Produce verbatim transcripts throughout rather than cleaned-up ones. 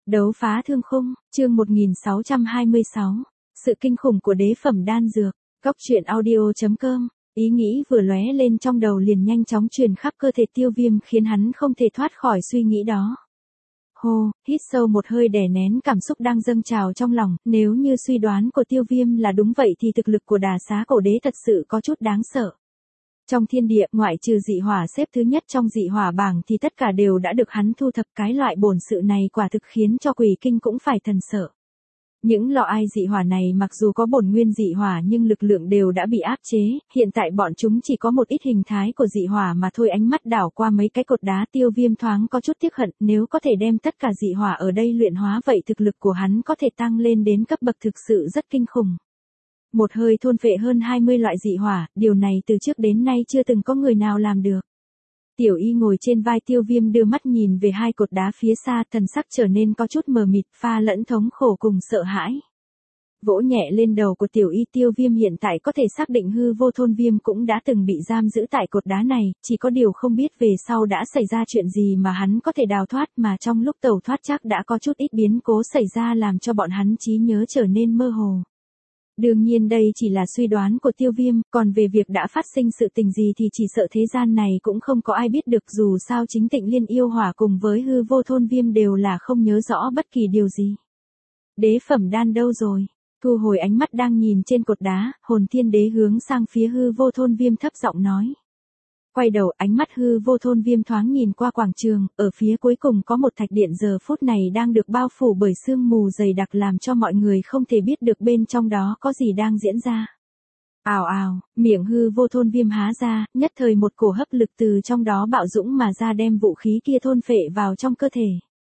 Đấu phá thương khung, chương một nghìn sáu trăm hai mươi sáu. Sự kinh khủng của đế phẩm đan dược. Góc truyện audio chấm com. Ý nghĩ vừa lóe lên trong đầu liền nhanh chóng truyền khắp cơ thể Tiêu Viêm khiến hắn không thể thoát khỏi suy nghĩ đó. Hô, hít sâu một hơi đè nén cảm xúc đang dâng trào trong lòng, nếu như suy đoán của Tiêu Viêm là đúng vậy thì thực lực của Đà Xá Cổ Đế thật sự có chút đáng sợ. Trong thiên địa, ngoại trừ dị hỏa xếp thứ nhất trong dị hỏa bảng thì tất cả đều đã được hắn thu thập, cái loại bổn sự này quả thực khiến cho quỷ kinh cũng phải thần sợ. Những lọ ai dị hỏa này mặc dù có bổn nguyên dị hỏa nhưng lực lượng đều đã bị áp chế, hiện tại bọn chúng chỉ có một ít hình thái của dị hỏa mà thôi. Ánh mắt đảo qua mấy cái cột đá, Tiêu Viêm thoáng có chút tiếc hận, nếu có thể đem tất cả dị hỏa ở đây luyện hóa vậy thực lực của hắn có thể tăng lên đến cấp bậc thực sự rất kinh khủng. Một hơi thôn phệ hơn hai mươi loại dị hỏa, điều này từ trước đến nay chưa từng có người nào làm được. Tiểu Y ngồi trên vai Tiêu Viêm đưa mắt nhìn về hai cột đá phía xa, thần sắc trở nên có chút mờ mịt, pha lẫn thống khổ cùng sợ hãi. Vỗ nhẹ lên đầu của Tiểu Y, Tiêu Viêm hiện tại có thể xác định hư vô thôn viêm cũng đã từng bị giam giữ tại cột đá này, chỉ có điều không biết về sau đã xảy ra chuyện gì mà hắn có thể đào thoát, mà trong lúc tẩu thoát chắc đã có chút ít biến cố xảy ra làm cho bọn hắn trí nhớ trở nên mơ hồ. Đương nhiên đây chỉ là suy đoán của Tiêu Viêm, còn về việc đã phát sinh sự tình gì thì chỉ sợ thế gian này cũng không có ai biết được, dù sao chính Tịnh Liên yêu hỏa cùng với hư vô thôn viêm đều là không nhớ rõ bất kỳ điều gì. Đế phẩm đan đâu rồi? Thu hồi ánh mắt đang nhìn trên cột đá, Hồn Thiên Đế hướng sang phía hư vô thôn viêm thấp giọng nói. Quay đầu, ánh mắt hư vô thôn viêm thoáng nhìn qua quảng trường, ở phía cuối cùng có một thạch điện giờ phút này đang được bao phủ bởi sương mù dày đặc làm cho mọi người không thể biết được bên trong đó có gì đang diễn ra. Ào ào, miệng hư vô thôn viêm há ra, nhất thời một cổ hấp lực từ trong đó bạo dũng mà ra đem vũ khí kia thôn phệ vào trong cơ thể.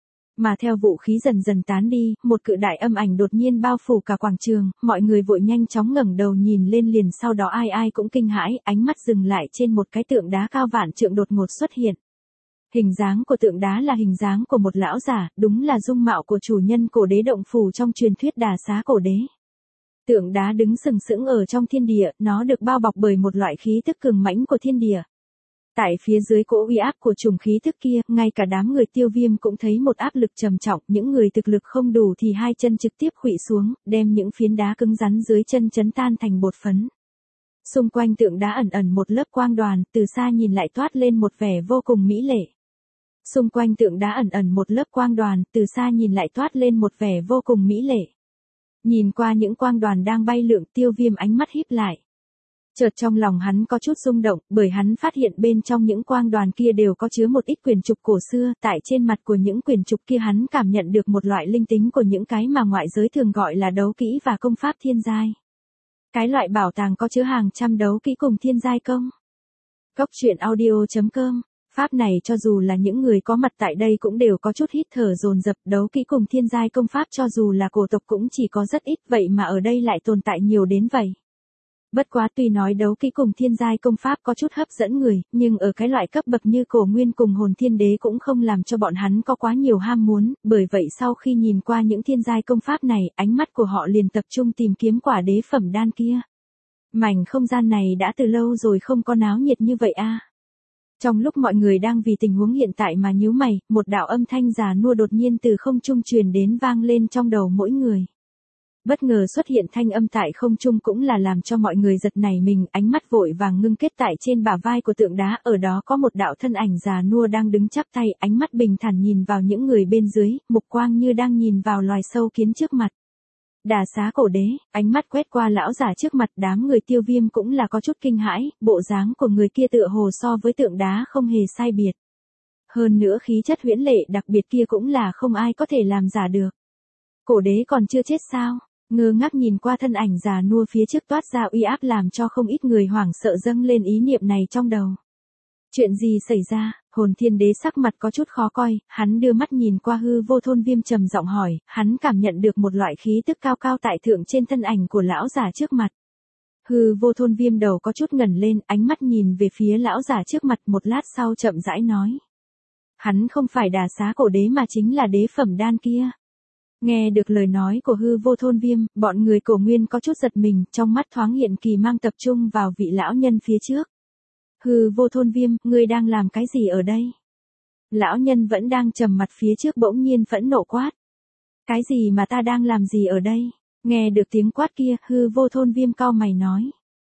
Mà theo vũ khí dần dần tán đi, một cự đại âm ảnh đột nhiên bao phủ cả quảng trường, mọi người vội nhanh chóng ngẩng đầu nhìn lên, liền sau đó ai ai cũng kinh hãi, ánh mắt dừng lại trên một cái tượng đá cao vạn trượng đột ngột xuất hiện. Hình dáng của tượng đá là hình dáng của một lão giả, đúng là dung mạo của chủ nhân cổ đế động phủ trong truyền thuyết Đà Xá Cổ Đế. Tượng đá đứng sừng sững ở trong thiên địa, nó được bao bọc bởi một loại khí tức cường mãnh của thiên địa. Tại phía dưới cỗ uy áp của chủng khí thức kia, ngay cả đám người Tiêu Viêm cũng thấy một áp lực trầm trọng, những người thực lực không đủ thì hai chân trực tiếp khuỵu xuống, đem những phiến đá cứng rắn dưới chân chấn tan thành bột phấn. Xung quanh tượng đá ẩn ẩn một lớp quang đoàn, từ xa nhìn lại toát lên một vẻ vô cùng mỹ lệ. Xung quanh tượng đá ẩn ẩn một lớp quang đoàn, từ xa nhìn lại toát lên một vẻ vô cùng mỹ lệ. Nhìn qua những quang đoàn đang bay lượn, Tiêu Viêm ánh mắt híp lại. Chợt trong lòng hắn có chút rung động, bởi hắn phát hiện bên trong những quang đoàn kia đều có chứa một ít quyển trục cổ xưa, tại trên mặt của những quyển trục kia hắn cảm nhận được một loại linh tính của những cái mà ngoại giới thường gọi là đấu kỹ và công pháp thiên giai. Cái loại bảo tàng có chứa hàng trăm đấu kỹ cùng thiên giai công. Góc truyện audio chấm com. Pháp này cho dù là những người có mặt tại đây cũng đều có chút hít thở dồn dập, đấu kỹ cùng thiên giai công pháp cho dù là cổ tộc cũng chỉ có rất ít, vậy mà ở đây lại tồn tại nhiều đến vậy. Bất quá tuy nói đấu kỹ cùng thiên giai công pháp có chút hấp dẫn người, nhưng ở cái loại cấp bậc như Cổ Nguyên cùng Hồn Thiên Đế cũng không làm cho bọn hắn có quá nhiều ham muốn, bởi vậy sau khi nhìn qua những thiên giai công pháp này, ánh mắt của họ liền tập trung tìm kiếm quả đế phẩm đan kia. Mảnh không gian này đã từ lâu rồi không có náo nhiệt như vậy a. Trong lúc mọi người đang vì tình huống hiện tại mà nhíu mày, một đạo âm thanh già nua đột nhiên từ không trung truyền đến vang lên trong đầu mỗi người. Bất ngờ xuất hiện thanh âm tại không trung cũng là làm cho mọi người giật nảy mình, ánh mắt vội vàng ngưng kết tại trên bả vai của tượng đá, ở đó có một đạo thân ảnh già nua đang đứng chắp tay, ánh mắt bình thản nhìn vào những người bên dưới, mục quang như đang nhìn vào loài sâu kiến trước mặt. Đà Xá Cổ Đế, ánh mắt quét qua lão giả trước mặt, đám người Tiêu Viêm cũng là có chút kinh hãi, bộ dáng của người kia tựa hồ so với tượng đá không hề sai biệt. Hơn nữa khí chất huyễn lệ đặc biệt kia cũng là không ai có thể làm giả được. Cổ đế còn chưa chết sao? Ngơ ngác nhìn qua thân ảnh già nua phía trước toát ra uy áp làm cho không ít người hoảng sợ dâng lên ý niệm này trong đầu. Chuyện gì xảy ra? Hồn Thiên Đế sắc mặt có chút khó coi, hắn đưa mắt nhìn qua hư vô thôn viêm trầm giọng hỏi, hắn cảm nhận được một loại khí tức cao cao tại thượng trên thân ảnh của lão giả trước mặt. Hư vô thôn viêm đầu có chút ngẩng lên, ánh mắt nhìn về phía lão giả trước mặt, một lát sau chậm rãi nói. Hắn không phải Đà Xá Cổ Đế mà chính là đế phẩm đan kia. Nghe được lời nói của hư vô thôn viêm, bọn người Cổ Nguyên có chút giật mình, trong mắt thoáng hiện kỳ mang tập trung vào vị lão nhân phía trước. Hư vô thôn viêm, ngươi đang làm cái gì ở đây? Lão nhân vẫn đang trầm mặt phía trước bỗng nhiên phẫn nộ quát. Cái gì mà ta đang làm gì ở đây? Nghe được tiếng quát kia, Hư Vô Thôn Viêm cau mày nói.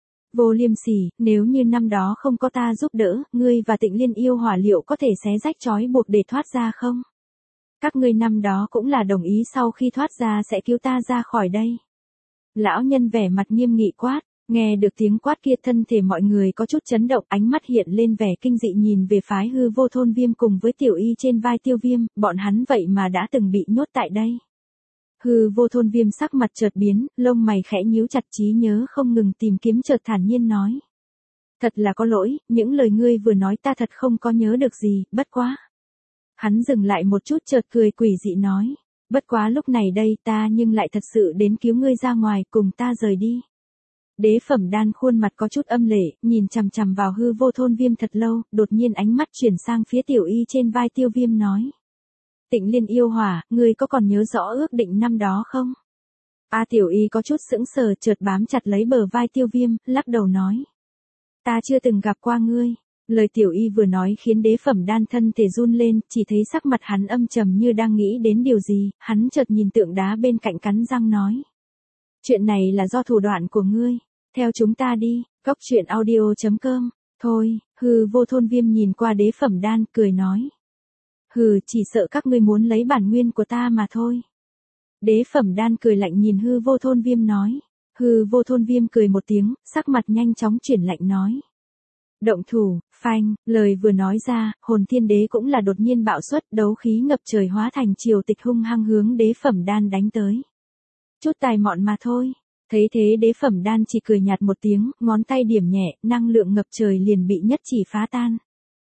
Vô Liêm Sỉ, nếu như năm đó không có ta giúp đỡ, ngươi và Tịnh Liên yêu hỏa liệu có thể xé rách trói buộc để thoát ra không? Các ngươi năm đó cũng là đồng ý sau khi thoát ra sẽ cứu ta ra khỏi đây. Lão nhân vẻ mặt nghiêm nghị quát, nghe được tiếng quát kia thân thể mọi người có chút chấn động, ánh mắt hiện lên vẻ kinh dị nhìn về phái Hư Vô Thôn Viêm cùng với Tiểu Y trên vai Tiêu Viêm, bọn hắn vậy mà đã từng bị nhốt tại đây. Hư Vô Thôn Viêm sắc mặt chợt biến, lông mày khẽ nhíu chặt, trí nhớ không ngừng tìm kiếm, chợt thản nhiên nói. Thật là có lỗi, những lời ngươi vừa nói ta thật không có nhớ được gì, bất quá. Hắn dừng lại một chút chợt cười quỷ dị nói. Bất quá lúc này đây ta nhưng lại thật sự đến cứu ngươi ra ngoài, cùng ta rời đi. Đế Phẩm Đan khuôn mặt có chút âm lệ, nhìn chằm chằm vào Hư Vô Thôn Viêm thật lâu, đột nhiên ánh mắt chuyển sang phía Tiểu Y trên vai Tiêu Viêm nói. Tịnh Liên yêu hỏa, ngươi có còn nhớ rõ ước định năm đó không? A Tiểu Y có chút sững sờ, chợt bám chặt lấy bờ vai Tiêu Viêm, lắc đầu nói. Ta chưa từng gặp qua ngươi. Lời Tiểu Y vừa nói khiến Đế Phẩm Đan thân thể run lên, chỉ thấy sắc mặt hắn âm trầm như đang nghĩ đến điều gì, hắn chợt nhìn tượng đá bên cạnh cắn răng nói. Chuyện này là do thủ đoạn của ngươi, theo chúng ta đi, góc truyện audio chấm com, thôi, Hư Vô Thôn Viêm nhìn qua Đế Phẩm Đan, cười nói. Hừ, chỉ sợ các ngươi muốn lấy bản nguyên của ta mà thôi. Đế Phẩm Đan cười lạnh nhìn Hư Vô Thôn Viêm nói. Hư Vô Thôn Viêm cười một tiếng, sắc mặt nhanh chóng chuyển lạnh nói. Động thủ, phanh, lời vừa nói ra, Hồn Thiên Đế cũng là đột nhiên bạo xuất, đấu khí ngập trời hóa thành triều tịch hung hăng hướng Đế Phẩm Đan đánh tới. Chút tài mọn mà thôi. Thấy thế Đế Phẩm Đan chỉ cười nhạt một tiếng, ngón tay điểm nhẹ, năng lượng ngập trời liền bị nhất chỉ phá tan.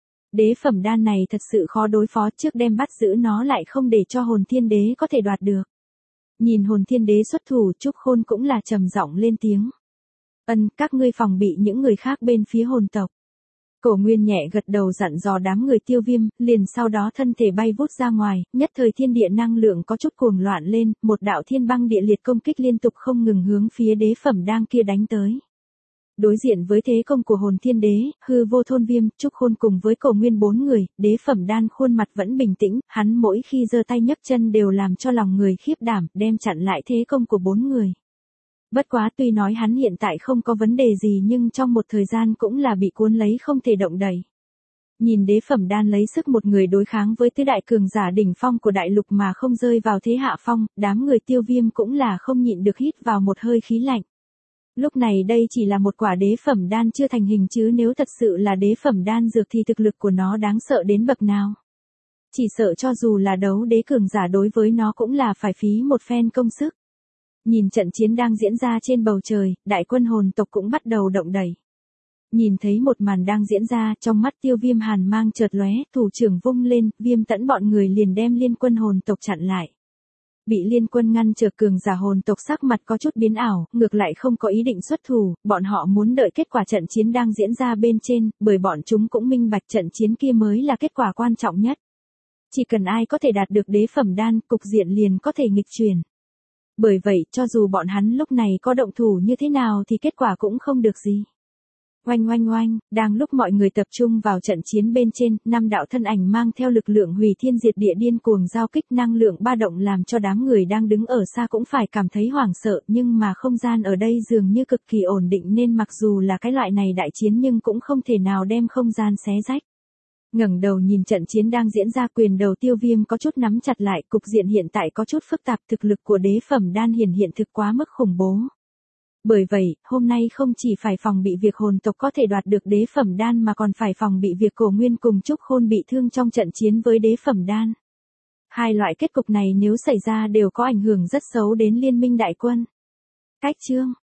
Đế Phẩm Đan này thật sự khó đối phó, trước đem bắt giữ nó lại không để cho Hồn Thiên Đế có thể đoạt được. Nhìn Hồn Thiên Đế xuất thủ, Trúc Khôn cũng là trầm giọng lên tiếng. Ân, các ngươi phòng bị những người khác bên phía hồn tộc. Cổ Nguyên nhẹ gật đầu dặn dò đám người Tiêu Viêm, liền sau đó thân thể bay vút ra ngoài, nhất thời thiên địa năng lượng có chút cuồng loạn lên, một đạo thiên băng địa liệt công kích liên tục không ngừng hướng phía Đế Phẩm Đan kia đánh tới. Đối diện với thế công của Hồn Thiên Đế, Hư Vô Thôn Viêm, Trúc Khôn cùng với Cổ Nguyên bốn người, Đế Phẩm Đan khuôn mặt vẫn bình tĩnh, hắn mỗi khi giơ tay nhấc chân đều làm cho lòng người khiếp đảm, đem chặn lại thế công của bốn người. Bất quá tuy nói hắn hiện tại không có vấn đề gì nhưng trong một thời gian cũng là bị cuốn lấy không thể động đậy. Nhìn Đế Phẩm Đan lấy sức một người đối kháng với tứ đại cường giả đỉnh phong của đại lục mà không rơi vào thế hạ phong, đám người Tiêu Viêm cũng là không nhịn được hít vào một hơi khí lạnh. Lúc này đây chỉ là một quả Đế Phẩm Đan chưa thành hình chứ nếu thật sự là Đế Phẩm Đan dược thì thực lực của nó đáng sợ đến bậc nào. Chỉ sợ cho dù là đấu đế cường giả đối với nó cũng là phải phí một phen công sức. Nhìn trận chiến đang diễn ra trên bầu trời, đại quân hồn tộc cũng bắt đầu động đẩy. Nhìn thấy một màn đang diễn ra, trong mắt Tiêu Viêm hàn mang chợt lóe, thủ trưởng vung lên, Viêm Tẫn bọn người liền đem liên quân hồn tộc chặn lại. Bị liên quân ngăn trở cường giả hồn tộc sắc mặt có chút biến ảo, ngược lại không có ý định xuất thủ, bọn họ muốn đợi kết quả trận chiến đang diễn ra bên trên, bởi bọn chúng cũng minh bạch trận chiến kia mới là kết quả quan trọng nhất. Chỉ cần ai có thể đạt được Đế Phẩm Đan, cục diện liền có thể nghịch chuyển. Bởi vậy, cho dù bọn hắn lúc này có động thủ như thế nào thì kết quả cũng không được gì. Oanh oanh oanh, đang lúc mọi người tập trung vào trận chiến bên trên, năm đạo thân ảnh mang theo lực lượng hủy thiên diệt địa điên cuồng giao kích, năng lượng ba động làm cho đám người đang đứng ở xa cũng phải cảm thấy hoảng sợ, nhưng mà không gian ở đây dường như cực kỳ ổn định nên mặc dù là cái loại này đại chiến nhưng cũng không thể nào đem không gian xé rách. Ngẩng đầu nhìn trận chiến đang diễn ra, quyền đầu Tiêu Viêm có chút nắm chặt lại, cục diện hiện tại có chút phức tạp, thực lực của Đế Phẩm Đan hiển hiện thực quá mức khủng bố. Bởi vậy, hôm nay không chỉ phải phòng bị việc hồn tộc có thể đoạt được Đế Phẩm Đan mà còn phải phòng bị việc Cổ Nguyên cùng Trúc Khôn bị thương trong trận chiến với Đế Phẩm Đan. Hai loại kết cục này nếu xảy ra đều có ảnh hưởng rất xấu đến liên minh đại quân. Cách chương